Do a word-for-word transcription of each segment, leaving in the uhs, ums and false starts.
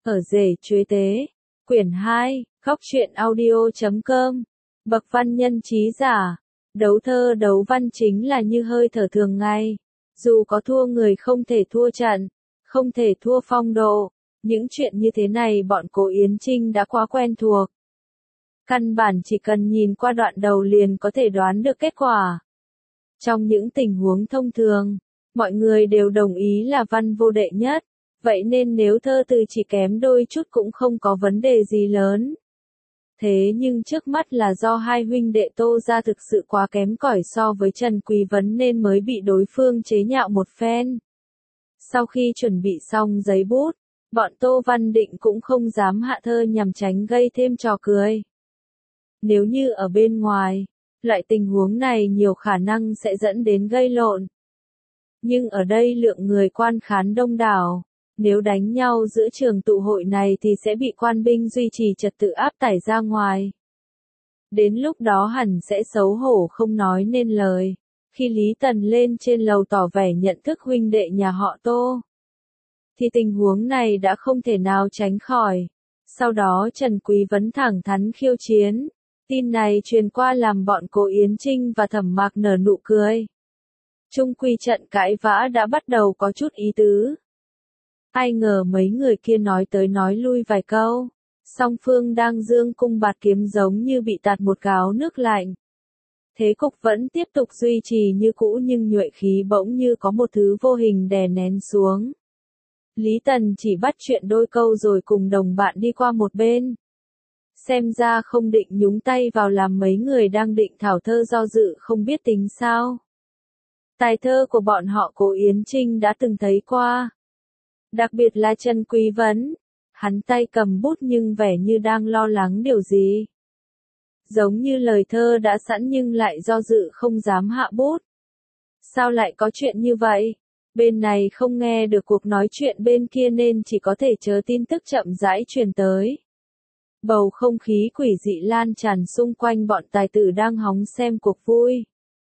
Ở rể chuế tế, quyển hai, góc truyện audio chấm com, bậc văn nhân trí giả, đấu thơ đấu văn chính là như hơi thở thường ngày, dù có thua người không thể thua trận, không thể thua phong độ, những chuyện như thế này bọn Cố Yến Trinh đã quá quen thuộc. Căn bản chỉ cần nhìn qua đoạn đầu liền có thể đoán được kết quả. Trong những tình huống thông thường, mọi người đều đồng ý là văn vô đệ nhất, vậy nên nếu thơ từ chỉ kém đôi chút cũng không có vấn đề gì lớn. Thế nhưng trước mắt là do hai huynh đệ Tô gia thực sự quá kém cỏi so với Trần Quý Vấn nên mới bị đối phương chế nhạo một phen. Sau khi chuẩn bị xong giấy bút, bọn Tô Văn Định cũng không dám hạ thơ nhằm tránh gây thêm trò cười. Nếu như ở bên ngoài, loại tình huống này nhiều khả năng sẽ dẫn đến gây lộn. Nhưng ở đây lượng người quan khán đông đảo, nếu đánh nhau giữa trường tụ hội này thì sẽ bị quan binh duy trì trật tự áp tải ra ngoài. Đến lúc đó hẳn sẽ xấu hổ không nói nên lời, khi Lý Tần lên trên lầu tỏ vẻ nhận thức huynh đệ nhà họ Tô. Thì tình huống này đã không thể nào tránh khỏi. Sau đó Trần Quý Vấn thẳng thắn khiêu chiến. Tin này truyền qua làm bọn Cố Yến Trinh và Thẩm Mạc nở nụ cười. Chung quy trận cãi vã đã bắt đầu có chút ý tứ. Ai ngờ mấy người kia nói tới nói lui vài câu, song phương đang dương cung bạt kiếm giống như bị tạt một gáo nước lạnh. Thế cục vẫn tiếp tục duy trì như cũ nhưng nhuệ khí bỗng như có một thứ vô hình đè nén xuống. Lý Tần chỉ bắt chuyện đôi câu rồi cùng đồng bạn đi qua một bên. Xem ra không định nhúng tay vào làm mấy người đang định thảo thơ do dự không biết tính sao. Tài thơ của bọn họ Cố Yến Trinh đã từng thấy qua. Đặc biệt là Trần Quý Vấn, hắn tay cầm bút nhưng vẻ như đang lo lắng điều gì. Giống như lời thơ đã sẵn nhưng lại do dự không dám hạ bút. Sao lại có chuyện như vậy? Bên này không nghe được cuộc nói chuyện bên kia nên chỉ có thể chờ tin tức chậm rãi truyền tới. Bầu không khí quỷ dị lan tràn xung quanh bọn tài tử đang hóng xem cuộc vui.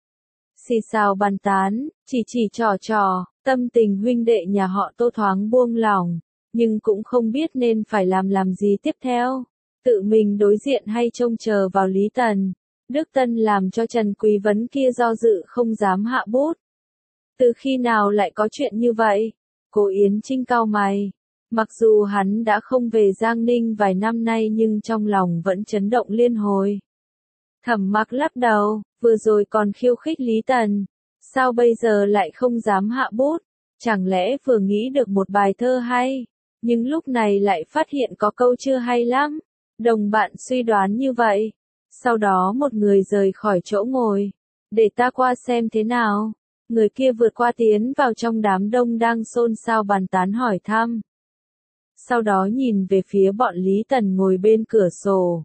Xì xào bàn tán, chỉ chỉ trò trò, tâm tình huynh đệ nhà họ Tô thoáng buông lỏng, nhưng cũng không biết nên phải làm làm gì tiếp theo. Tự mình đối diện hay trông chờ vào Lý Tần. Đức Tân làm cho Trần Quý Vấn kia do dự không dám hạ bút. Từ khi nào lại có chuyện như vậy? Cố Yến Trinh cau mày. Mặc dù hắn đã không về Giang Ninh vài năm nay nhưng trong lòng vẫn chấn động liên hồi. Thẩm Mạc lắc đầu, vừa rồi còn khiêu khích Lý Tần. Sao bây giờ lại không dám hạ bút? Chẳng lẽ vừa nghĩ được một bài thơ hay, nhưng lúc này lại phát hiện có câu chưa hay lắm. Đồng bạn suy đoán như vậy. Sau đó một người rời khỏi chỗ ngồi. Để ta qua xem thế nào. Người kia vượt qua tiến vào trong đám đông đang xôn xao bàn tán hỏi thăm. Sau đó nhìn về phía bọn Lý Tần ngồi bên cửa sổ.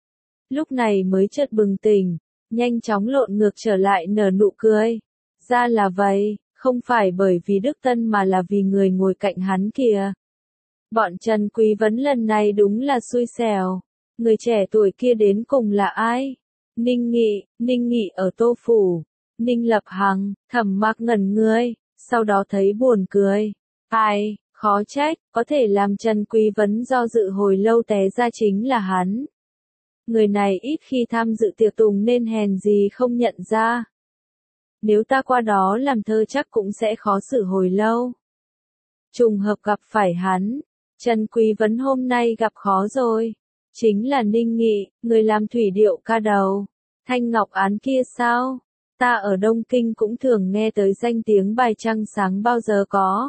Lúc này mới chợt bừng tỉnh, nhanh chóng lộn ngược trở lại nở nụ cười. Ra là vậy, không phải bởi vì Đức Tân mà là vì người ngồi cạnh hắn kìa. Bọn Trần Quý Vấn lần này đúng là xui xẻo. Người trẻ tuổi kia đến cùng là ai? Ninh Nghị, Ninh Nghị ở Tô Phủ. Ninh Lập Hằng, Thẩm Mạc ngẩn người, sau đó thấy buồn cười. Ai, khó trách, có thể làm Trần Quý Vấn do dự hồi lâu té ra chính là hắn. Người này ít khi tham dự tiệc tùng nên hèn gì không nhận ra. Nếu ta qua đó làm thơ chắc cũng sẽ khó xử hồi lâu. Trùng hợp gặp phải hắn, Trần Quý Vấn hôm nay gặp khó rồi. Chính là Ninh Nghị, người làm thủy điệu ca đầu. Thanh Ngọc Án kia sao? Ta ở Đông Kinh cũng thường nghe tới danh tiếng bài trăng sáng bao giờ có.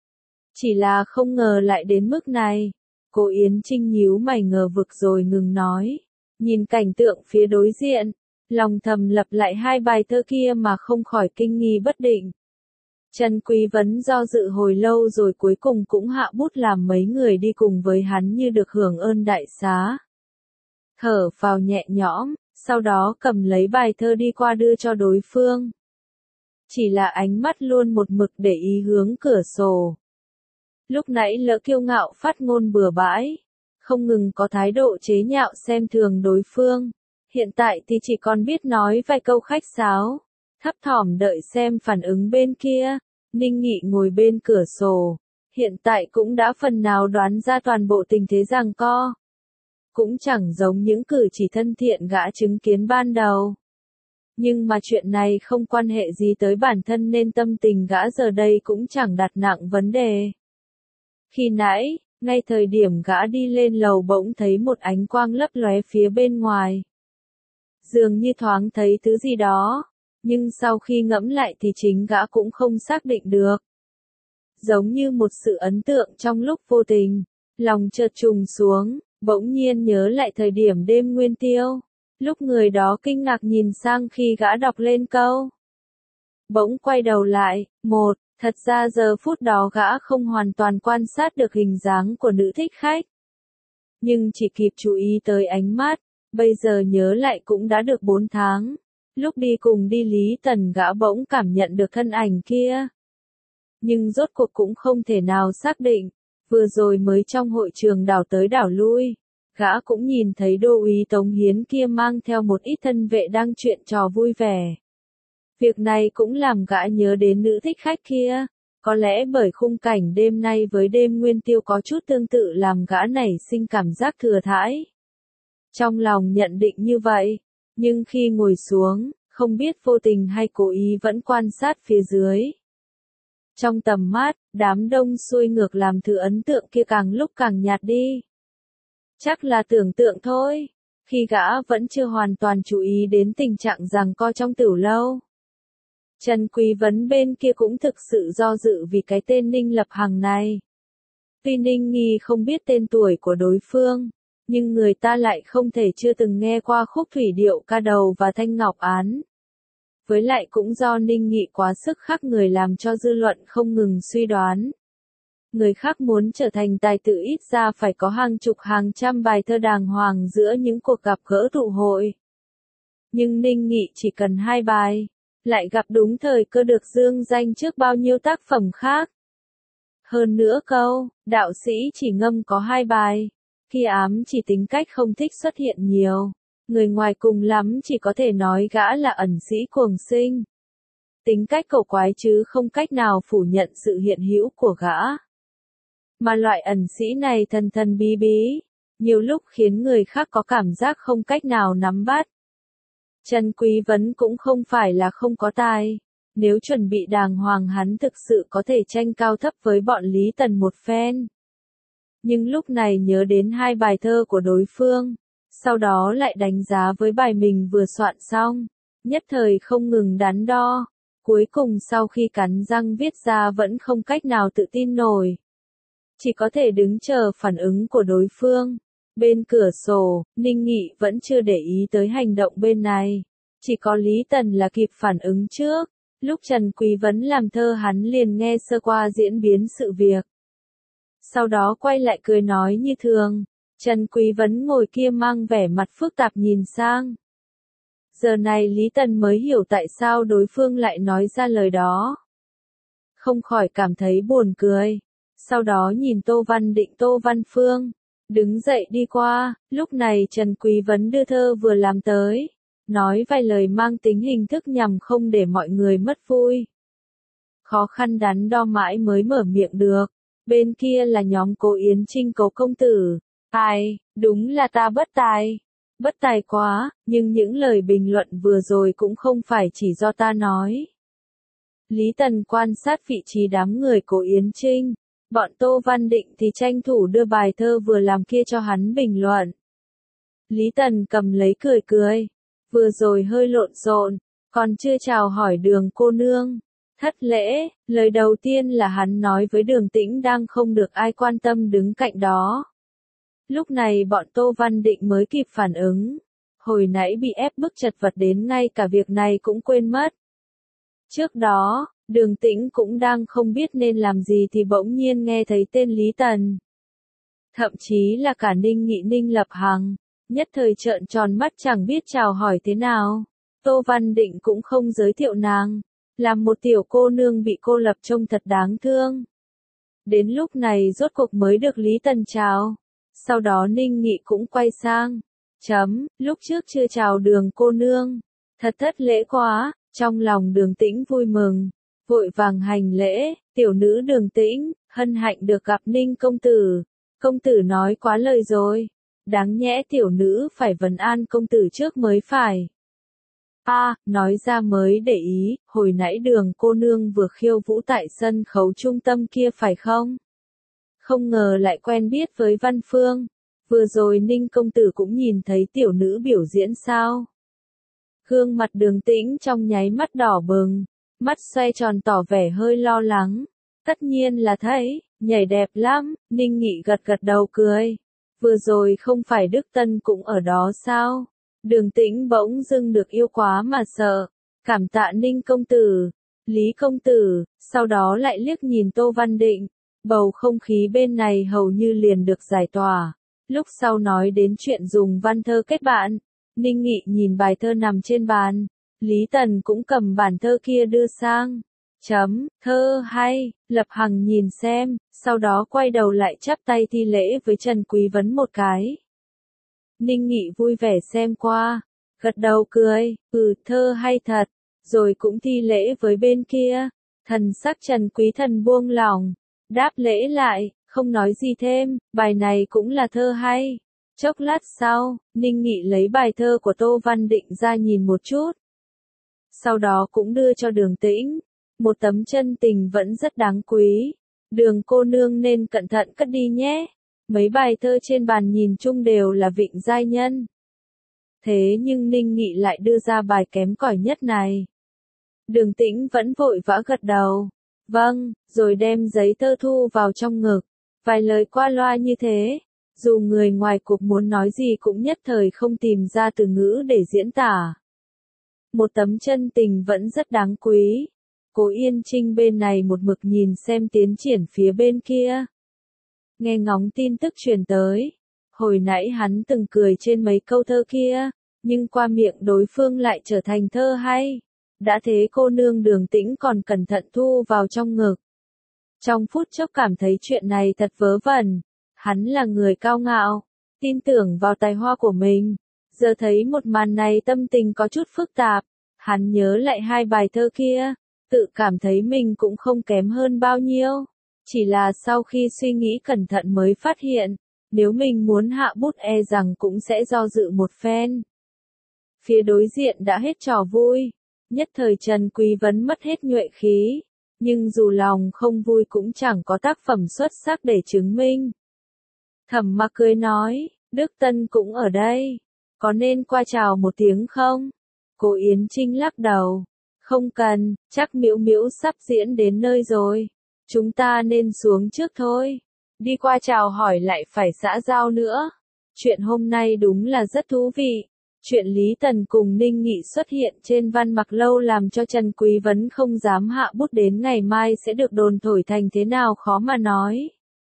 Chỉ là không ngờ lại đến mức này. Cố Yến Trinh nhíu mày ngờ vực rồi ngừng nói. Nhìn cảnh tượng phía đối diện, lòng thầm lập lại hai bài thơ kia mà không khỏi kinh nghi bất định. Trần Quý Vấn do dự hồi lâu rồi cuối cùng cũng hạ bút làm mấy người đi cùng với hắn như được hưởng ơn đại xá. Thở phào nhẹ nhõm, sau đó cầm lấy bài thơ đi qua đưa cho đối phương. Chỉ là ánh mắt luôn một mực để ý hướng cửa sổ. Lúc nãy lỡ kiêu ngạo phát ngôn bừa bãi, không ngừng có thái độ chế nhạo xem thường đối phương. Hiện tại thì chỉ còn biết nói vài câu khách sáo, thấp thỏm đợi xem phản ứng bên kia. Ninh Nghị ngồi bên cửa sổ, hiện tại cũng đã phần nào đoán ra toàn bộ tình thế giằng co. Cũng chẳng giống những cử chỉ thân thiện gã chứng kiến ban đầu. Nhưng mà chuyện này không quan hệ gì tới bản thân nên tâm tình gã giờ đây cũng chẳng đặt nặng vấn đề. Khi nãy, ngay thời điểm gã đi lên lầu bỗng thấy một ánh quang lấp lóe phía bên ngoài. Dường như thoáng thấy thứ gì đó, nhưng sau khi ngẫm lại thì chính gã cũng không xác định được. Giống như một sự ấn tượng trong lúc vô tình, lòng chợt trùng xuống, bỗng nhiên nhớ lại thời điểm đêm nguyên tiêu. Lúc người đó kinh ngạc nhìn sang khi gã đọc lên câu. Bỗng quay đầu lại, một, thật ra giờ phút đó gã không hoàn toàn quan sát được hình dáng của nữ thích khách. Nhưng chỉ kịp chú ý tới ánh mắt, bây giờ nhớ lại cũng đã được bốn tháng. Lúc đi cùng đi Lý Tần gã bỗng cảm nhận được thân ảnh kia. Nhưng rốt cuộc cũng không thể nào xác định, vừa rồi mới trong hội trường đảo tới đảo lui. Gã cũng nhìn thấy đô úy Tống Hiến kia mang theo một ít thân vệ đang chuyện trò vui vẻ. Việc này cũng làm gã nhớ đến nữ thích khách kia, có lẽ bởi khung cảnh đêm nay với đêm nguyên tiêu có chút tương tự làm gã nảy sinh cảm giác thừa thãi. Trong lòng nhận định như vậy, nhưng khi ngồi xuống, không biết vô tình hay cố ý vẫn quan sát phía dưới. Trong tầm mắt, đám đông xuôi ngược làm thứ ấn tượng kia càng lúc càng nhạt đi. Chắc là tưởng tượng thôi, khi gã vẫn chưa hoàn toàn chú ý đến tình trạng giằng co trong tửu lâu. Trần Quý Vấn bên kia cũng thực sự do dự vì cái tên Ninh Lập Hằng này. Tuy Ninh Nghi không biết tên tuổi của đối phương, nhưng người ta lại không thể chưa từng nghe qua khúc thủy điệu ca đầu và thanh ngọc án. Với lại cũng do Ninh Nghị quá sức khắc người làm cho dư luận không ngừng suy đoán. Người khác muốn trở thành tài tử ít ra phải có hàng chục hàng trăm bài thơ đàng hoàng giữa những cuộc gặp gỡ tụ hội. Nhưng Ninh Nghị chỉ cần hai bài, lại gặp đúng thời cơ được dương danh trước bao nhiêu tác phẩm khác. Hơn nữa câu, đạo sĩ chỉ ngâm có hai bài, khi ám chỉ tính cách không thích xuất hiện nhiều. Người ngoài cùng lắm chỉ có thể nói gã là ẩn sĩ cuồng sinh. Tính cách cầu quái chứ không cách nào phủ nhận sự hiện hữu của gã. Mà loại ẩn sĩ này thần thần bí bí, nhiều lúc khiến người khác có cảm giác không cách nào nắm bắt. Trần Quý Vấn cũng không phải là không có tài, nếu chuẩn bị đàng hoàng hắn thực sự có thể tranh cao thấp với bọn Lý Tần một phen. Nhưng lúc này nhớ đến hai bài thơ của đối phương, sau đó lại đánh giá với bài mình vừa soạn xong, nhất thời không ngừng đắn đo, cuối cùng sau khi cắn răng viết ra vẫn không cách nào tự tin nổi. Chỉ có thể đứng chờ phản ứng của đối phương. Bên cửa sổ, Ninh Nghị vẫn chưa để ý tới hành động bên này. Chỉ có Lý Tần là kịp phản ứng trước. Lúc Trần Quý Vấn làm thơ hắn liền nghe sơ qua diễn biến sự việc. Sau đó quay lại cười nói như thường. Trần Quý Vấn ngồi kia mang vẻ mặt phức tạp nhìn sang. Giờ này Lý Tần mới hiểu tại sao đối phương lại nói ra lời đó. Không khỏi cảm thấy buồn cười. Sau đó nhìn Tô Văn Định Tô Văn Phương. Đứng dậy đi qua, lúc này Trần Quý Vấn đưa thơ vừa làm tới. Nói vài lời mang tính hình thức nhằm không để mọi người mất vui. Khó khăn đắn đo mãi mới mở miệng được. Bên kia là nhóm Cố Yến Trinh Cố công tử. Ai, đúng là ta bất tài. Bất tài quá, nhưng những lời bình luận vừa rồi cũng không phải chỉ do ta nói. Lý Tần quan sát vị trí đám người Cố Yến Trinh. Bọn Tô Văn Định thì tranh thủ đưa bài thơ vừa làm kia cho hắn bình luận. Lý Tần cầm lấy cười cười. Vừa rồi hơi lộn xộn, còn chưa chào hỏi Đường cô nương. Thất lễ, lời đầu tiên là hắn nói với Đường Tĩnh đang không được ai quan tâm đứng cạnh đó. Lúc này bọn Tô Văn Định mới kịp phản ứng. Hồi nãy bị ép bức chật vật đến ngay cả việc này cũng quên mất. Trước đó, Đường Tĩnh cũng đang không biết nên làm gì thì bỗng nhiên nghe thấy tên Lý Tần. Thậm chí là cả Ninh Nghị Ninh Lập Hằng, nhất thời trợn tròn mắt chẳng biết chào hỏi thế nào. Tô Văn Định cũng không giới thiệu nàng, làm một tiểu cô nương bị cô lập trông thật đáng thương. Đến lúc này rốt cuộc mới được Lý Tần chào. Sau đó Ninh Nghị cũng quay sang. Chấm, lúc trước chưa chào Đường cô nương. Thật thất lễ quá, trong lòng Đường Tĩnh vui mừng. Vội vàng hành lễ, tiểu nữ Đường Tĩnh, hân hạnh được gặp Ninh công tử. Công tử nói quá lời rồi. Đáng nhẽ tiểu nữ phải vấn an công tử trước mới phải. A, à, nói ra mới để ý, hồi nãy Đường cô nương vừa khiêu vũ tại sân khấu trung tâm kia phải không? Không ngờ lại quen biết với Văn Phương. Vừa rồi Ninh công tử cũng nhìn thấy tiểu nữ biểu diễn sao? Gương mặt Đường Tĩnh trong nháy mắt đỏ bừng, mắt xoay tròn tỏ vẻ hơi lo lắng. Tất nhiên là thấy, nhảy đẹp lắm, Ninh Nghị gật gật đầu cười. Vừa rồi không phải Đức Tân cũng ở đó sao? Đường Tĩnh bỗng dưng được yêu quá mà sợ. Cảm tạ Ninh công tử, Lý công tử, sau đó lại liếc nhìn Tô Văn Định. Bầu không khí bên này hầu như liền được giải tỏa. Lúc sau nói đến chuyện dùng văn thơ kết bạn, Ninh Nghị nhìn bài thơ nằm trên bàn. Lý Tần cũng cầm bản thơ kia đưa sang. Chấm, thơ hay, Lập Hằng nhìn xem, sau đó quay đầu lại chắp tay thi lễ với Trần Quý Vấn một cái. Ninh Nghị vui vẻ xem qua, gật đầu cười, ừ thơ hay thật, rồi cũng thi lễ với bên kia. Thần sắc Trần Quý Thần buông lỏng, đáp lễ lại, không nói gì thêm, bài này cũng là thơ hay. Chốc lát sau, Ninh Nghị lấy bài thơ của Tô Văn Định ra nhìn một chút. Sau đó cũng đưa cho Đường Tĩnh. Một tấm chân tình vẫn rất đáng quý. Đường cô nương nên cẩn thận cất đi nhé. Mấy bài thơ trên bàn nhìn chung đều là vịnh giai nhân. Thế nhưng Ninh Nghị lại đưa ra bài kém cỏi nhất này. Đường Tĩnh vẫn vội vã gật đầu. Vâng, rồi đem giấy thơ thu vào trong ngực. Vài lời qua loa như thế. Dù người ngoài cuộc muốn nói gì cũng nhất thời không tìm ra từ ngữ để diễn tả. Một tấm chân tình vẫn rất đáng quý. Cố Yên Trinh bên này một mực nhìn xem tiến triển phía bên kia. Nghe ngóng tin tức truyền tới. Hồi nãy hắn từng cười trên mấy câu thơ kia, nhưng qua miệng đối phương lại trở thành thơ hay. Đã thế cô nương Đường Tĩnh còn cẩn thận thu vào trong ngực. Trong phút chốc cảm thấy chuyện này thật vớ vẩn. Hắn là người cao ngạo, tin tưởng vào tài hoa của mình. Giờ thấy một màn này tâm tình có chút phức tạp. Hắn nhớ lại hai bài thơ kia. Tự cảm thấy mình cũng không kém hơn bao nhiêu. Chỉ là sau khi suy nghĩ cẩn thận mới phát hiện, nếu mình muốn hạ bút e rằng cũng sẽ do dự một phen. Phía đối diện đã hết trò vui. Nhất thời Trần Quý Vấn mất hết nhuệ khí. Nhưng dù lòng không vui cũng chẳng có tác phẩm xuất sắc để chứng minh. Thẩm Mặc cười nói, Đức Tân cũng ở đây. Có nên qua chào một tiếng không? Cố Yến Trinh lắc đầu. Không cần, chắc Miễu Miễu sắp diễn đến nơi rồi. Chúng ta nên xuống trước thôi. Đi qua chào hỏi lại phải xã giao nữa. Chuyện hôm nay đúng là rất thú vị. Chuyện Lý Tần cùng Ninh Nghị xuất hiện trên Văn Mặc Lâu làm cho Trần Quý Vấn không dám hạ bút đến ngày mai sẽ được đồn thổi thành thế nào khó mà nói.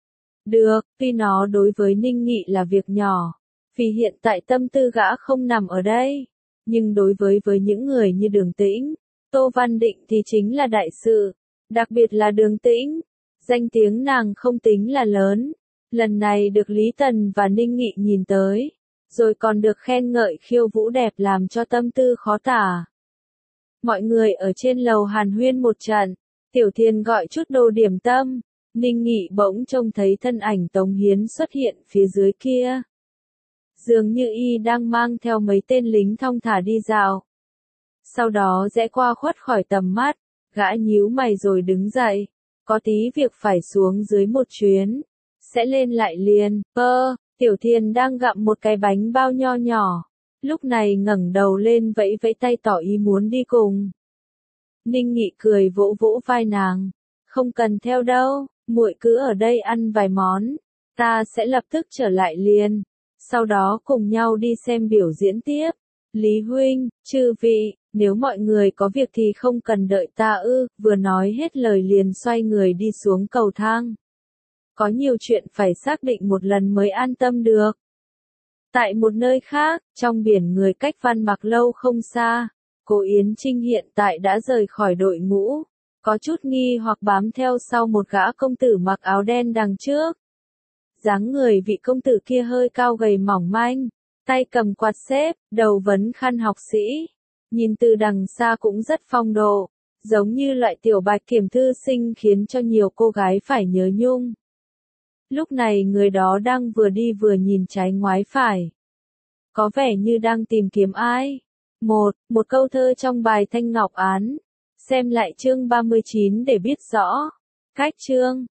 Được, tuy nó đối với Ninh Nghị là việc nhỏ. Vì hiện tại tâm tư gã không nằm ở đây. Nhưng đối với với những người như Đường Tĩnh, Tô Văn Định thì chính là đại sự. Đặc biệt là Đường Tĩnh. Danh tiếng nàng không tính là lớn. Lần này được Lý Tần và Ninh Nghị nhìn tới. Rồi còn được khen ngợi khiêu vũ đẹp làm cho tâm tư khó tả. Mọi người ở trên lầu hàn huyên một trận. Tiểu Thiên gọi chút đồ điểm tâm. Ninh Nghị bỗng trông thấy thân ảnh Tống Hiến xuất hiện phía dưới kia. Dường như y đang mang theo mấy tên lính thong thả đi dạo. Sau đó rẽ qua khuất khỏi tầm mắt, gã nhíu mày rồi đứng dậy. Có tí việc phải xuống dưới một chuyến. Sẽ lên lại liền. Ơ, Tiểu Thiên đang gặm một cái bánh bao nho nhỏ. Lúc này ngẩng đầu lên vẫy vẫy tay tỏ ý muốn đi cùng. Ninh Nghị cười vỗ vỗ vai nàng. Không cần theo đâu, muội cứ ở đây ăn vài món. Ta sẽ lập tức trở lại liền. Sau đó cùng nhau đi xem biểu diễn tiếp. Lý huynh, chư vị, nếu mọi người có việc thì không cần đợi ta ư, vừa nói hết lời liền xoay người đi xuống cầu thang. Có nhiều chuyện phải xác định một lần mới an tâm được. Tại một nơi khác, trong biển người cách Văn Mặc Lâu không xa, Cố Yến Trinh hiện tại đã rời khỏi đội ngũ, có chút nghi hoặc bám theo sau một gã công tử mặc áo đen đằng trước. Dáng người vị công tử kia hơi cao gầy mỏng manh, tay cầm quạt xếp, đầu vấn khăn học sĩ, nhìn từ đằng xa cũng rất phong độ, Giống như loại tiểu bạch kiểm thư sinh khiến cho nhiều cô gái phải nhớ nhung. Lúc này người đó đang vừa đi vừa nhìn trái ngoái phải. Có vẻ như đang tìm kiếm ai. Một, một câu thơ trong bài Thanh Ngọc Án. Xem lại chương ba mươi chín để biết rõ. Cách chương